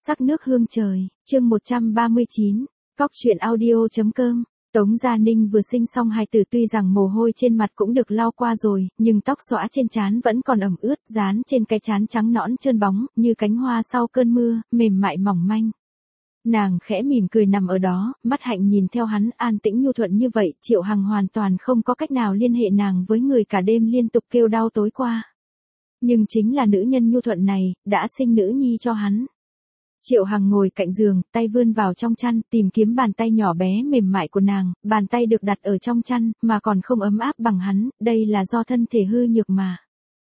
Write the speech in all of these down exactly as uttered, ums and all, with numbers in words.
Sắc nước hương trời, chương một trăm ba mươi chín, cóc truyện audio.com. Tống Gia Ninh vừa sinh xong hài tử, tuy rằng mồ hôi trên mặt cũng được lau qua rồi, nhưng tóc xõa trên trán vẫn còn ẩm ướt, dán trên cái trán trắng nõn trơn bóng, như cánh hoa sau cơn mưa, mềm mại mỏng manh. Nàng khẽ mỉm cười nằm ở đó, mắt hạnh nhìn theo hắn, an tĩnh nhu thuận như vậy, Triệu Hằng hoàn toàn không có cách nào liên hệ nàng với người cả đêm liên tục kêu đau tối qua. Nhưng chính là nữ nhân nhu thuận này, đã sinh nữ nhi cho hắn. Triệu Hằng ngồi cạnh giường, tay vươn vào trong chăn, tìm kiếm bàn tay nhỏ bé mềm mại của nàng, bàn tay được đặt ở trong chăn, mà còn không ấm áp bằng hắn, đây là do thân thể hư nhược mà.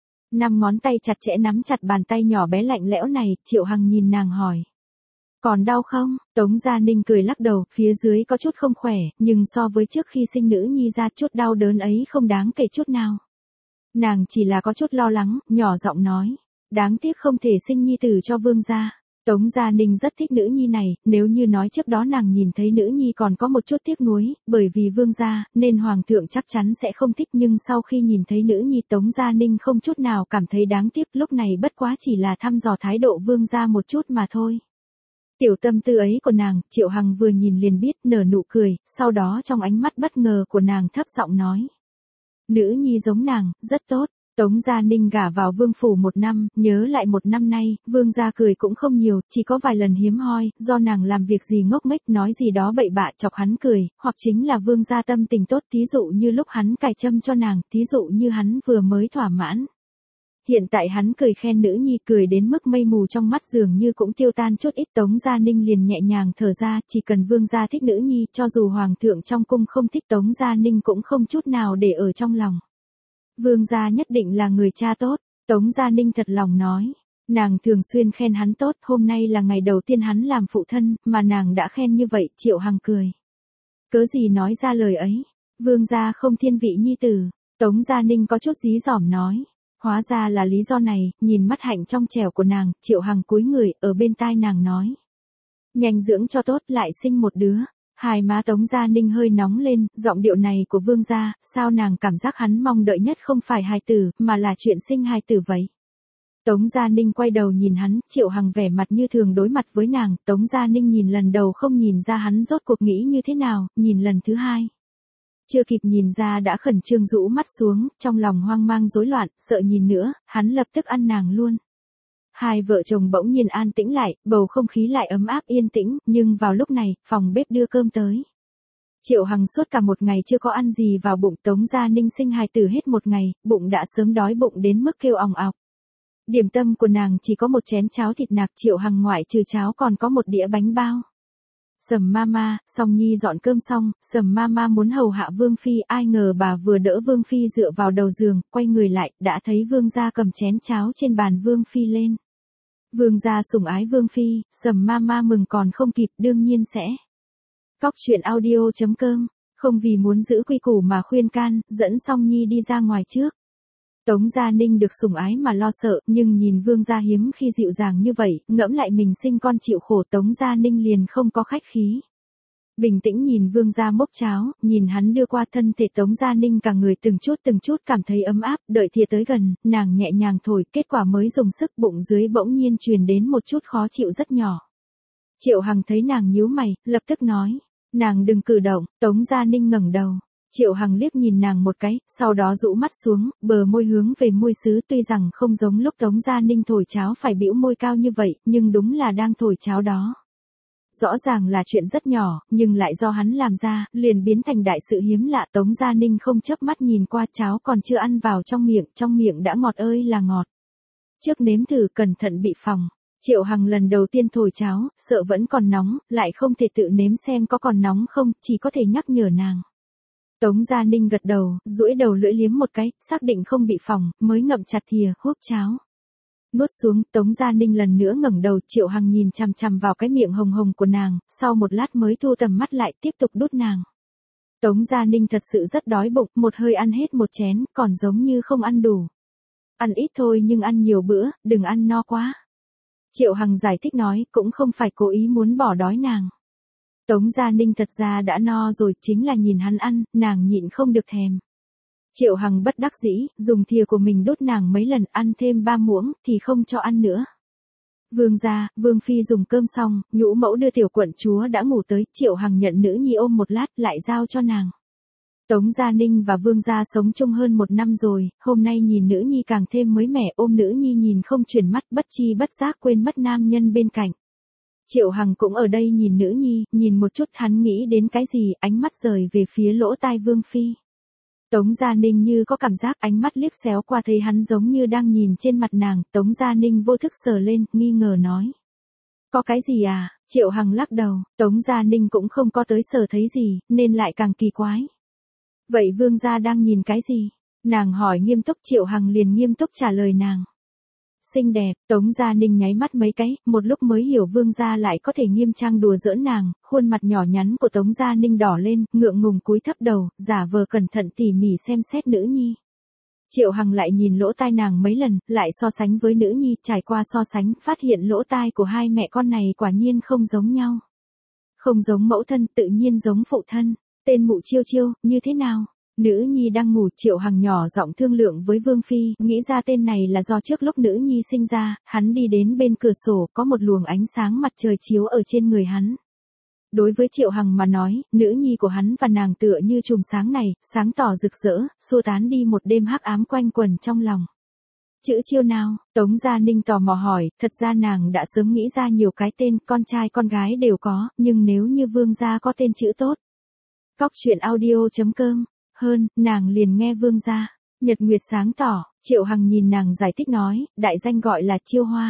Năm ngón tay chặt chẽ nắm chặt bàn tay nhỏ bé lạnh lẽo này, Triệu Hằng nhìn nàng hỏi. Còn đau không? Tống Gia Ninh cười lắc đầu, phía dưới có chút không khỏe, nhưng so với trước khi sinh nữ nhi ra, chút đau đớn ấy không đáng kể chút nào. Nàng chỉ là có chút lo lắng, nhỏ giọng nói. Đáng tiếc không thể sinh nhi tử cho vương gia. Tống Gia Ninh rất thích nữ nhi này, nếu như nói trước đó nàng nhìn thấy nữ nhi còn có một chút tiếc nuối, bởi vì vương gia, nên hoàng thượng chắc chắn sẽ không thích, nhưng sau khi nhìn thấy nữ nhi Tống Gia Ninh không chút nào cảm thấy đáng tiếc, lúc này bất quá chỉ là thăm dò thái độ vương gia một chút mà thôi. Tiểu tâm tư ấy của nàng, Triệu Hằng vừa nhìn liền biết, nở nụ cười, sau đó trong ánh mắt bất ngờ của nàng thấp giọng nói. Nữ nhi giống nàng, rất tốt. Tống Gia Ninh gả vào vương phủ một năm, nhớ lại một năm nay, vương gia cười cũng không nhiều, chỉ có vài lần hiếm hoi, do nàng làm việc gì ngốc nghếch nói gì đó bậy bạ chọc hắn cười, hoặc chính là vương gia tâm tình tốt, thí dụ như lúc hắn cài châm cho nàng, thí dụ như hắn vừa mới thỏa mãn. Hiện tại hắn cười khen nữ nhi, cười đến mức mây mù trong mắt dường như cũng tiêu tan chút ít. Tống Gia Ninh liền nhẹ nhàng thở ra, chỉ cần vương gia thích nữ nhi, cho dù hoàng thượng trong cung không thích Tống Gia Ninh cũng không chút nào để ở trong lòng. Vương gia nhất định là người cha tốt, Tống Gia Ninh thật lòng nói. Nàng thường xuyên khen hắn tốt, hôm nay là ngày đầu tiên hắn làm phụ thân, mà nàng đã khen như vậy, Triệu Hằng cười. Cớ gì nói ra lời ấy, vương gia không thiên vị nhi tử, Tống Gia Ninh có chút dí dỏm nói. Hóa ra là lý do này, nhìn mắt hạnh trong trẻo của nàng, Triệu Hằng cúi người, ở bên tai nàng nói. Nhanh dưỡng cho tốt, lại sinh một đứa. Hai má Tống Gia Ninh hơi nóng lên, giọng điệu này của vương gia, sao nàng cảm giác hắn mong đợi nhất không phải hài tử, mà là chuyện sinh hài tử vậy. Tống Gia Ninh quay đầu nhìn hắn, Triệu Hằng vẻ mặt như thường đối mặt với nàng, Tống Gia Ninh nhìn lần đầu không nhìn ra hắn rốt cuộc nghĩ như thế nào, nhìn lần thứ hai. Chưa kịp nhìn ra đã khẩn trương rũ mắt xuống, trong lòng hoang mang rối loạn, sợ nhìn nữa, hắn lập tức ăn nàng luôn. Hai vợ chồng bỗng nhiên an tĩnh lại, bầu không khí lại ấm áp yên tĩnh, nhưng vào lúc này, phòng bếp đưa cơm tới. Triệu Hằng suốt cả một ngày chưa có ăn gì vào bụng, Tống Gia Ninh sinh hài tử hết một ngày, bụng đã sớm đói bụng đến mức kêu òng ọc. Điểm tâm của nàng chỉ có một chén cháo thịt nạc, Triệu Hằng ngoại trừ cháo còn có một đĩa bánh bao. Sầm Mama, Song Nhi dọn cơm xong, Sầm Mama muốn hầu hạ Vương Phi, ai ngờ bà vừa đỡ Vương Phi dựa vào đầu giường, quay người lại, đã thấy Vương gia cầm chén cháo trên bàn Vương Phi lên. Vương gia sủng ái Vương Phi, Sầm Mama mừng còn không kịp, đương nhiên sẽ. Cóc truyện audio.com, không vì muốn giữ quy củ mà khuyên can, dẫn Song Nhi đi ra ngoài trước. Tống Gia Ninh được sủng ái mà lo sợ, nhưng nhìn vương gia hiếm khi dịu dàng như vậy, ngẫm lại mình sinh con chịu khổ, Tống Gia Ninh liền không có khách khí. Bình tĩnh nhìn vương gia mốc cháo, nhìn hắn đưa qua thân thể Tống Gia Ninh cả người từng chút từng chút cảm thấy ấm áp, đợi thìa tới gần, nàng nhẹ nhàng thổi, kết quả mới dùng sức bụng dưới bỗng nhiên truyền đến một chút khó chịu rất nhỏ. Triệu Hằng thấy nàng nhíu mày, lập tức nói, nàng đừng cử động, Tống Gia Ninh ngẩng đầu. Triệu Hằng liếc nhìn nàng một cái, sau đó rũ mắt xuống, bờ môi hướng về môi sứ, tuy rằng không giống lúc Tống Gia Ninh thổi cháo phải bĩu môi cao như vậy, nhưng đúng là đang thổi cháo đó. Rõ ràng là chuyện rất nhỏ, nhưng lại do hắn làm ra, liền biến thành đại sự hiếm lạ. Tống Gia Ninh không chớp mắt nhìn qua, cháo còn chưa ăn vào trong miệng, trong miệng đã ngọt ơi là ngọt. Trước nếm thử cẩn thận bị phỏng. Triệu Hằng lần đầu tiên thổi cháo, sợ vẫn còn nóng, lại không thể tự nếm xem có còn nóng không, chỉ có thể nhắc nhở nàng. Tống Gia Ninh gật đầu, duỗi đầu lưỡi liếm một cái, xác định không bị phỏng, mới ngậm chặt thìa, húp cháo. Nuốt xuống, Tống Gia Ninh lần nữa ngẩng đầu, Triệu Hằng nhìn chằm chằm vào cái miệng hồng hồng của nàng, sau một lát mới thu tầm mắt lại, tiếp tục đút nàng. Tống Gia Ninh thật sự rất đói bụng, một hơi ăn hết một chén, còn giống như không ăn đủ. Ăn ít thôi nhưng ăn nhiều bữa, đừng ăn no quá. Triệu Hằng giải thích nói, cũng không phải cố ý muốn bỏ đói nàng. Tống Gia Ninh thật ra đã no rồi, chính là nhìn hắn ăn, nàng nhịn không được thèm. Triệu Hằng bất đắc dĩ, dùng thìa của mình đút nàng mấy lần, ăn thêm ba muỗng, thì không cho ăn nữa. Vương gia, Vương phi dùng cơm xong, nhũ mẫu đưa tiểu quận chúa đã ngủ tới, Triệu Hằng nhận nữ nhi ôm một lát lại giao cho nàng. Tống Gia Ninh và Vương gia sống chung hơn một năm rồi, hôm nay nhìn nữ nhi càng thêm mới mẻ, ôm nữ nhi nhìn không chuyển mắt, bất chi bất giác quên mất nam nhân bên cạnh. Triệu Hằng cũng ở đây nhìn nữ nhi, nhìn một chút hắn nghĩ đến cái gì, ánh mắt rời về phía lỗ tai Vương phi. Tống Gia Ninh như có cảm giác, ánh mắt liếc xéo qua thấy hắn giống như đang nhìn trên mặt nàng, Tống Gia Ninh vô thức sờ lên, nghi ngờ nói. Có cái gì à? Triệu Hằng lắc đầu, Tống Gia Ninh cũng không có tới sờ thấy gì, nên lại càng kỳ quái. Vậy Vương gia đang nhìn cái gì? Nàng hỏi nghiêm túc, Triệu Hằng liền nghiêm túc trả lời nàng. Xinh đẹp, Tống Gia Ninh nháy mắt mấy cái, một lúc mới hiểu Vương gia lại có thể nghiêm trang đùa giỡn nàng, khuôn mặt nhỏ nhắn của Tống Gia Ninh đỏ lên, ngượng ngùng cúi thấp đầu, giả vờ cẩn thận tỉ mỉ xem xét nữ nhi. Triệu Hằng lại nhìn lỗ tai nàng mấy lần, lại so sánh với nữ nhi, trải qua so sánh, phát hiện lỗ tai của hai mẹ con này quả nhiên không giống nhau. Không giống mẫu thân, tự nhiên giống phụ thân. Tên mụ Chiêu Chiêu, như thế nào? Nữ nhi đang ngủ, Triệu Hằng nhỏ giọng thương lượng với Vương phi, nghĩ ra tên này là do trước lúc nữ nhi sinh ra, hắn đi đến bên cửa sổ, có một luồng ánh sáng mặt trời chiếu ở trên người hắn. Đối với Triệu Hằng mà nói, nữ nhi của hắn và nàng tựa như chùm sáng này, sáng tỏ rực rỡ, xua tán đi một đêm hắc ám quanh quẩn trong lòng. Chữ Chiêu nào? Tống Gia Ninh tò mò hỏi, thật ra nàng đã sớm nghĩ ra nhiều cái tên, con trai con gái đều có, nhưng nếu như Vương gia có tên chữ tốt. Cóc truyện audio chấm com, hơn, nàng liền nghe Vương gia. Nhật nguyệt sáng tỏ, Triệu Hằng nhìn nàng giải thích nói, đại danh gọi là Chiêu Hoa.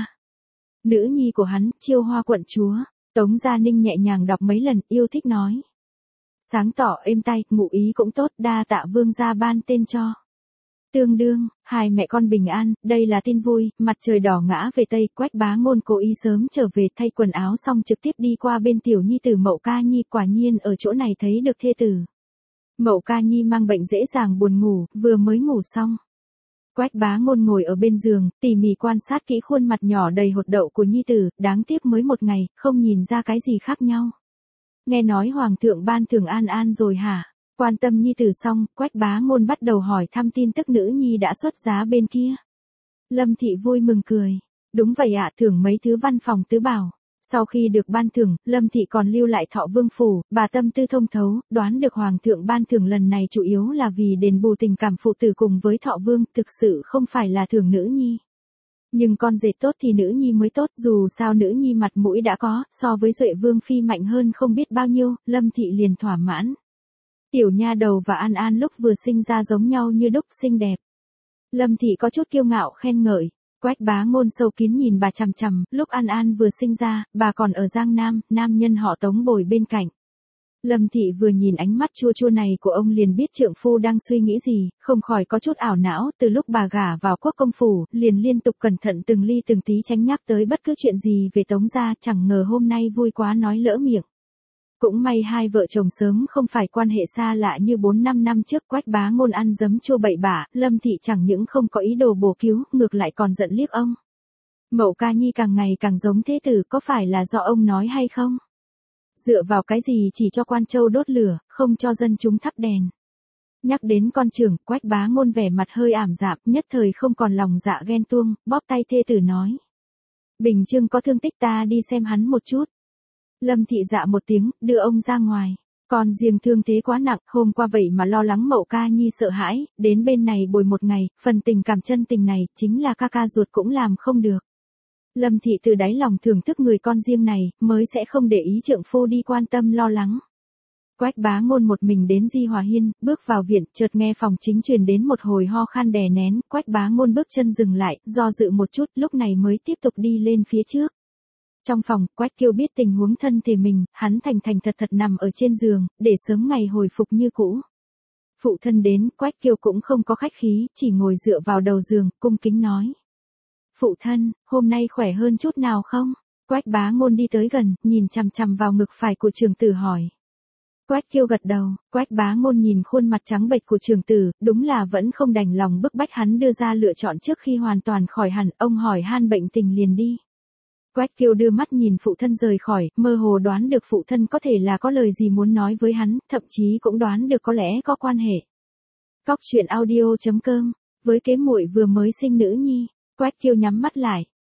Nữ nhi của hắn, Chiêu Hoa quận chúa. Tống Gia Ninh nhẹ nhàng đọc mấy lần, yêu thích nói. Sáng tỏ êm tai, ngụ ý cũng tốt, đa tạ Vương gia ban tên cho. Tương đương, hai mẹ con bình an, đây là tin vui, mặt trời đỏ ngã về Tây, Quách Bá Ngôn cố ý sớm trở về thay quần áo xong trực tiếp đi qua bên tiểu nhi tử Mậu Ca Nhi, quả nhiên ở chỗ này thấy được thê tử. Mậu Ca Nhi mang bệnh dễ dàng buồn ngủ, vừa mới ngủ xong. Quách Bá Ngôn ngồi ở bên giường, tỉ mỉ quan sát kỹ khuôn mặt nhỏ đầy hột đậu của nhi tử, đáng tiếc mới một ngày, không nhìn ra cái gì khác nhau. Nghe nói Hoàng thượng ban thưởng An An rồi hả? Quan tâm nhi tử xong, Quách Bá Ngôn bắt đầu hỏi thăm tin tức nữ nhi đã xuất giá bên kia. Lâm Thị vui mừng cười. Đúng vậy ạ, thưởng mấy thứ văn phòng tứ bảo. Sau khi được ban thưởng, Lâm Thị còn lưu lại Thọ Vương phủ, bà tâm tư thông thấu, đoán được Hoàng thượng ban thưởng lần này chủ yếu là vì đền bù tình cảm phụ tử cùng với Thọ Vương, thực sự không phải là thưởng nữ nhi. Nhưng con dệt tốt thì nữ nhi mới tốt, dù sao nữ nhi mặt mũi đã có, so với Duệ Vương phi mạnh hơn không biết bao nhiêu, Lâm Thị liền thỏa mãn. Tiểu nha đầu và An An lúc vừa sinh ra giống nhau như đúc, xinh đẹp. Lâm Thị có chút kiêu ngạo khen ngợi. Quách Bá Ngôn sâu kín nhìn bà chằm chằm, lúc An An vừa sinh ra, bà còn ở Giang Nam, nam nhân họ Tống bồi bên cạnh. Lâm Thị vừa nhìn ánh mắt chua chua này của ông liền biết trượng phu đang suy nghĩ gì, không khỏi có chút ảo não, từ lúc bà gả vào quốc công phủ, liền liên tục cẩn thận từng ly từng tí tránh nhắc tới bất cứ chuyện gì về Tống gia, chẳng ngờ hôm nay vui quá nói lỡ miệng. Cũng may hai vợ chồng sớm không phải quan hệ xa lạ như bốn năm năm trước. Quách Bá Ngôn ăn dấm chua bậy bạ, Lâm Thị chẳng những không có ý đồ bổ cứu, ngược lại còn giận liếc ông. Mậu Ca Nhi càng ngày càng giống thế tử, có phải là do ông nói hay không? Dựa vào cái gì chỉ cho quan châu đốt lửa, không cho dân chúng thắp đèn? Nhắc đến con trưởng, Quách Bá Ngôn vẻ mặt hơi ảm đạm, nhất thời không còn lòng dạ ghen tuông, bóp tay thê tử nói. Bình Trương có thương tích, ta đi xem hắn một chút. Lâm Thị dạ một tiếng, đưa ông ra ngoài. Còn riêng thương thế quá nặng, hôm qua vậy mà lo lắng Mậu Ca Nhi sợ hãi, đến bên này bồi một ngày, phần tình cảm chân tình này, chính là ca ca ruột cũng làm không được. Lâm Thị từ đáy lòng thưởng thức người con riêng này, mới sẽ không để ý trượng phu đi quan tâm lo lắng. Quách Bá Ngôn một mình đến Di Hòa Hiên, bước vào viện, chợt nghe phòng chính truyền đến một hồi ho khan đè nén, Quách Bá Ngôn bước chân dừng lại, do dự một chút, lúc này mới tiếp tục đi lên phía trước. Trong phòng, Quách Kiêu biết tình huống thân thể mình, hắn thành thành thật thật nằm ở trên giường, để sớm ngày hồi phục như cũ. Phụ thân đến, Quách Kiêu cũng không có khách khí, chỉ ngồi dựa vào đầu giường, cung kính nói. Phụ thân, hôm nay khỏe hơn chút nào không? Quách Bá Ngôn đi tới gần, nhìn chằm chằm vào ngực phải của trưởng tử hỏi. Quách Kiêu gật đầu, Quách Bá Ngôn nhìn khuôn mặt trắng bệch của trưởng tử, đúng là vẫn không đành lòng bức bách hắn đưa ra lựa chọn trước khi hoàn toàn khỏi hẳn, ông hỏi han bệnh tình liền đi. Quách Kiêu đưa mắt nhìn phụ thân rời khỏi, mơ hồ đoán được phụ thân có thể là có lời gì muốn nói với hắn, thậm chí cũng đoán được có lẽ có quan hệ. Cóc truyện audio chấm com, với kế muội vừa mới sinh nữ nhi, Quách Kiêu nhắm mắt lại.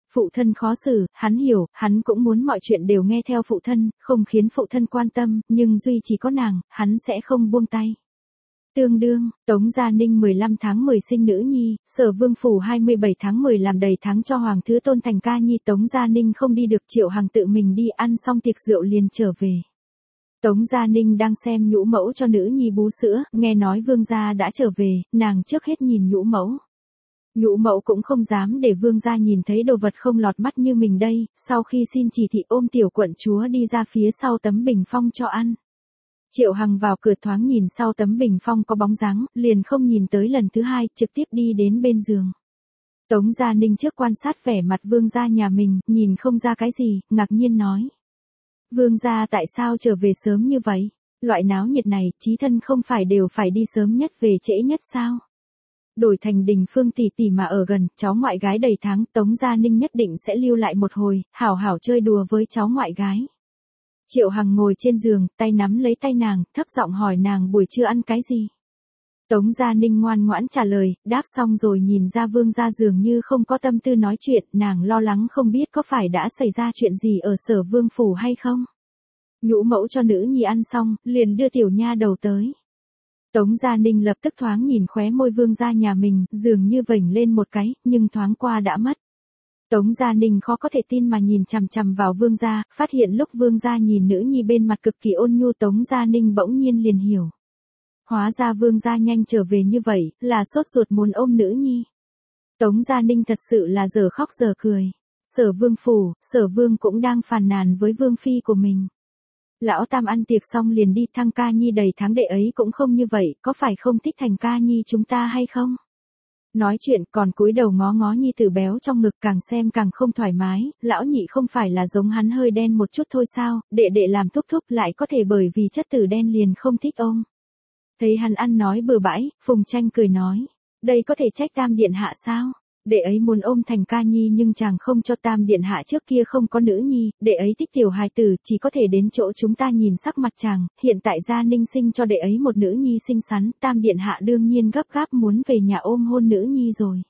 Phụ thân khó xử, hắn hiểu, hắn cũng muốn mọi chuyện đều nghe theo phụ thân, không khiến phụ thân quan tâm, nhưng duy chỉ có nàng, hắn sẽ không buông tay. Tương đương, Tống Gia Ninh mười lăm tháng mười sinh nữ nhi, Sở Vương phủ hai mươi bảy tháng mười làm đầy tháng cho Hoàng Thứ Tôn thành ca nhi. Tống Gia Ninh không đi được, Triệu Hằng tự mình đi ăn xong tiệc rượu liền trở về. Tống Gia Ninh đang xem nhũ mẫu cho nữ nhi bú sữa, nghe nói vương gia đã trở về, nàng trước hết nhìn nhũ mẫu. Nhũ mẫu cũng không dám để vương gia nhìn thấy đồ vật không lọt mắt như mình đây, sau khi xin chỉ thị ôm tiểu quận chúa đi ra phía sau tấm bình phong cho ăn. Triệu Hằng vào cửa thoáng nhìn sau tấm bình phong có bóng dáng, liền không nhìn tới lần thứ hai, trực tiếp đi đến bên giường. Tống Gia Ninh trước quan sát vẻ mặt vương gia nhà mình, nhìn không ra cái gì, ngạc nhiên nói. Vương gia tại sao trở về sớm như vậy? Loại náo nhiệt này, chí thân không phải đều phải đi sớm nhất về trễ nhất sao? Đổi thành Đình Phương tỷ tỷ mà ở gần, cháu ngoại gái đầy tháng, Tống Gia Ninh nhất định sẽ lưu lại một hồi, hảo hảo chơi đùa với cháu ngoại gái. Triệu Hằng ngồi trên giường, tay nắm lấy tay nàng, thấp giọng hỏi nàng buổi trưa ăn cái gì. Tống Gia Ninh ngoan ngoãn trả lời, đáp xong rồi nhìn ra vương gia dường như không có tâm tư nói chuyện, nàng lo lắng không biết có phải đã xảy ra chuyện gì ở Sở Vương phủ hay không. Nhũ mẫu cho nữ nhi ăn xong, liền đưa tiểu nha đầu tới. Tống Gia Ninh lập tức thoáng nhìn khóe môi vương gia nhà mình, dường như vểnh lên một cái, nhưng thoáng qua đã mất. Tống Gia Ninh khó có thể tin mà nhìn chằm chằm vào vương gia, phát hiện lúc vương gia nhìn nữ nhi bên mặt cực kỳ ôn nhu, Tống Gia Ninh bỗng nhiên liền hiểu. Hóa ra vương gia nhanh trở về như vậy, là sốt ruột muốn ôm nữ nhi. Tống Gia Ninh thật sự là giờ khóc giờ cười. Sở Vương phủ, Sở Vương cũng đang phàn nàn với vương phi của mình. Lão Tam ăn tiệc xong liền đi, thăng ca nhi đầy tháng đệ ấy cũng không như vậy, có phải không thích thành ca nhi chúng ta hay không? Nói chuyện còn cúi đầu ngó ngó nhi tử béo trong ngực, càng xem càng không thoải mái, lão nhị không phải là giống hắn hơi đen một chút thôi sao, đệ đệ làm thúc thúc lại có thể bởi vì chất tử đen liền không thích ông. Thấy hắn ăn nói bừa bãi, Phùng Tranh cười nói, đây có thể trách Tam điện hạ sao? Đệ ấy muốn ôm thành ca nhi nhưng chàng không cho. Tam điện hạ trước kia không có nữ nhi, đệ ấy thích tiểu hài tử, chỉ có thể đến chỗ chúng ta nhìn sắc mặt chàng, hiện tại Gia Ninh sinh cho đệ ấy một nữ nhi xinh xắn, Tam điện hạ đương nhiên gấp gáp muốn về nhà ôm hôn nữ nhi rồi.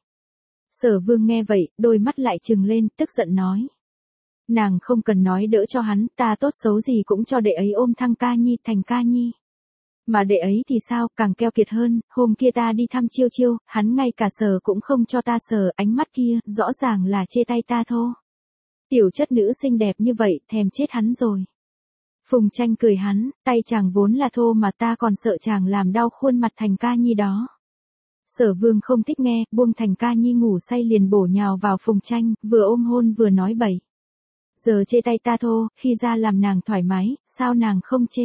Sở Vương nghe vậy, đôi mắt lại trừng lên, tức giận nói. Nàng không cần nói đỡ cho hắn, ta tốt xấu gì cũng cho đệ ấy ôm thăng ca nhi, thành ca nhi. Mà đệ ấy thì sao, càng keo kiệt hơn, hôm kia ta đi thăm Chiêu Chiêu, hắn ngay cả sờ cũng không cho ta sờ, ánh mắt kia, rõ ràng là chê tay ta thô. Tiểu chất nữ xinh đẹp như vậy, thèm chết hắn rồi. Phùng Tranh cười hắn, tay chàng vốn là thô mà ta còn sợ chàng làm đau khuôn mặt thành ca nhi đó. Sở Vương không thích nghe, buông thành ca nhi ngủ say liền bổ nhào vào Phùng Tranh, vừa ôm hôn vừa nói bậy. Giờ chê tay ta thô, khi ra làm nàng thoải mái, sao nàng không chê?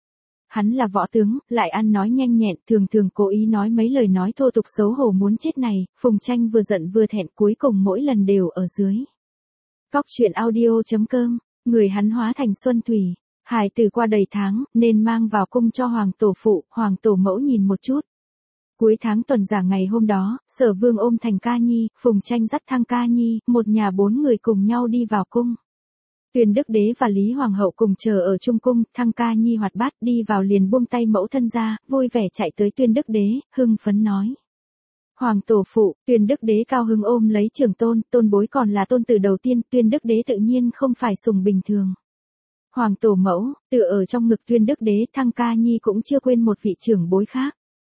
Hắn là võ tướng, lại ăn nói nhanh nhẹn, thường thường cố ý nói mấy lời nói thô tục xấu hổ muốn chết này, Phùng Tranh vừa giận vừa thẹn, cuối cùng mỗi lần đều ở dưới. Cóc truyện audio chấm com, người hắn hóa thành xuân thủy, hài tử qua đầy tháng, nên mang vào cung cho hoàng tổ phụ, hoàng tổ mẫu nhìn một chút. Cuối tháng tuần giả ngày hôm đó, Sở Vương ôm thành ca nhi, Phùng Tranh dắt thăng ca nhi, một nhà bốn người cùng nhau đi vào cung. Tuyên Đức Đế và Lý Hoàng hậu cùng chờ ở trung cung, thăng ca nhi hoạt bát đi vào liền buông tay mẫu thân ra, vui vẻ chạy tới Tuyên Đức Đế, hưng phấn nói. Hoàng tổ phụ, Tuyên Đức Đế cao hứng ôm lấy trưởng tôn, tôn bối còn là tôn tử đầu tiên, Tuyên Đức Đế tự nhiên không phải sủng bình thường. Hoàng tổ mẫu, tựa ở trong ngực Tuyên Đức Đế, thăng ca nhi cũng chưa quên một vị trưởng bối khác.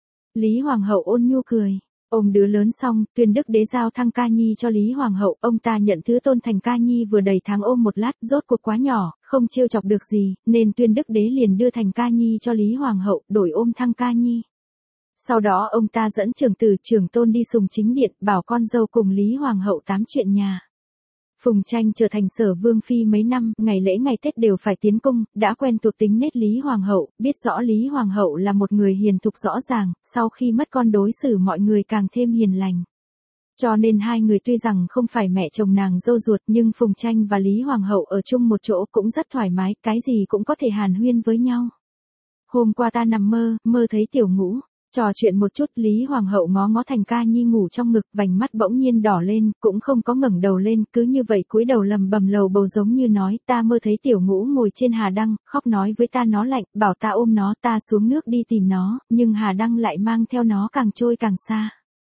Lý Hoàng hậu ôn nhu cười. Ôm đứa lớn xong, Tuyên Đức Đế giao thăng ca nhi cho Lý Hoàng hậu, ông ta nhận thứ tôn thành ca nhi vừa đầy tháng ôm một lát, rốt cuộc quá nhỏ, không trêu chọc được gì, nên Tuyên Đức Đế liền đưa thành ca nhi cho Lý Hoàng hậu, đổi ôm thăng ca nhi. Sau đó ông ta dẫn trưởng tử trưởng tôn đi sùng chính điện, bảo con dâu cùng Lý Hoàng hậu tám chuyện nhà. Phùng Tranh trở thành Sở Vương phi mấy năm, ngày lễ ngày Tết đều phải tiến cung, đã quen thuộc tính nết Lý Hoàng hậu, biết rõ Lý Hoàng hậu là một người hiền thục rõ ràng, sau khi mất con đối xử mọi người càng thêm hiền lành. Cho nên hai người tuy rằng không phải mẹ chồng nàng dâu ruột nhưng Phùng Tranh và Lý Hoàng hậu ở chung một chỗ cũng rất thoải mái, cái gì cũng có thể hàn huyên với nhau. Hôm qua ta nằm mơ, mơ thấy tiểu ngũ. Trò chuyện một chút, Lý Hoàng hậu ngó ngó thành ca nhi ngủ trong ngực, vành mắt bỗng nhiên đỏ lên, cũng không có ngẩng đầu lên, cứ như vậy cúi đầu lầm bầm lầu bầu giống như nói, ta mơ thấy tiểu ngũ ngồi trên hà đăng, khóc nói với ta nó lạnh, bảo ta ôm nó, ta xuống nước đi tìm nó, nhưng hà đăng lại mang theo nó càng trôi càng xa.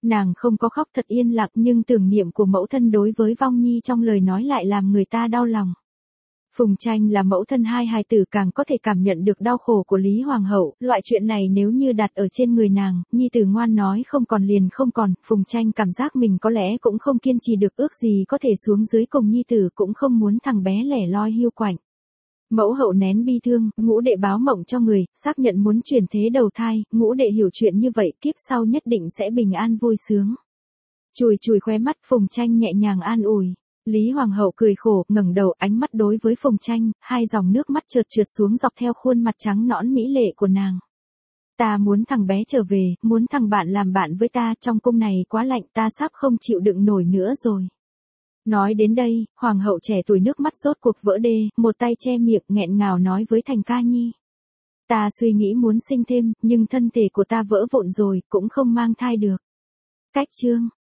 Nàng không có khóc thật yên lặng nhưng tưởng niệm của mẫu thân đối với Vong Nhi trong lời nói lại làm người ta đau lòng. Phùng Tranh là mẫu thân hai hài tử càng có thể cảm nhận được đau khổ của Lý Hoàng hậu, loại chuyện này nếu như đặt ở trên người nàng, Nhi tử ngoan nói không còn liền không còn, Phùng Tranh cảm giác mình có lẽ cũng không kiên trì được, ước gì có thể xuống dưới cùng Nhi tử, cũng không muốn thằng bé lẻ loi hiu quạnh. Mẫu hậu nén bi thương, Ngũ đệ báo mộng cho người, xác nhận muốn chuyển thế đầu thai, Ngũ đệ hiểu chuyện như vậy, kiếp sau nhất định sẽ bình an vui sướng. Chùi chùi khóe mắt, Phùng Tranh nhẹ nhàng an ủi. Lý Hoàng hậu cười khổ, ngẩng đầu, ánh mắt đối với Phùng Tranh, hai dòng nước mắt trượt trượt xuống dọc theo khuôn mặt trắng nõn mỹ lệ của nàng. Ta muốn thằng bé trở về, muốn thằng bạn làm bạn với ta, trong cung này quá lạnh, ta sắp không chịu đựng nổi nữa rồi. Nói đến đây, Hoàng hậu trẻ tuổi nước mắt rốt cuộc vỡ đê, một tay che miệng nghẹn ngào nói với Thành Ca Nhi. Ta suy nghĩ muốn sinh thêm, nhưng thân thể của ta vỡ vụn rồi, cũng không mang thai được. Cách chương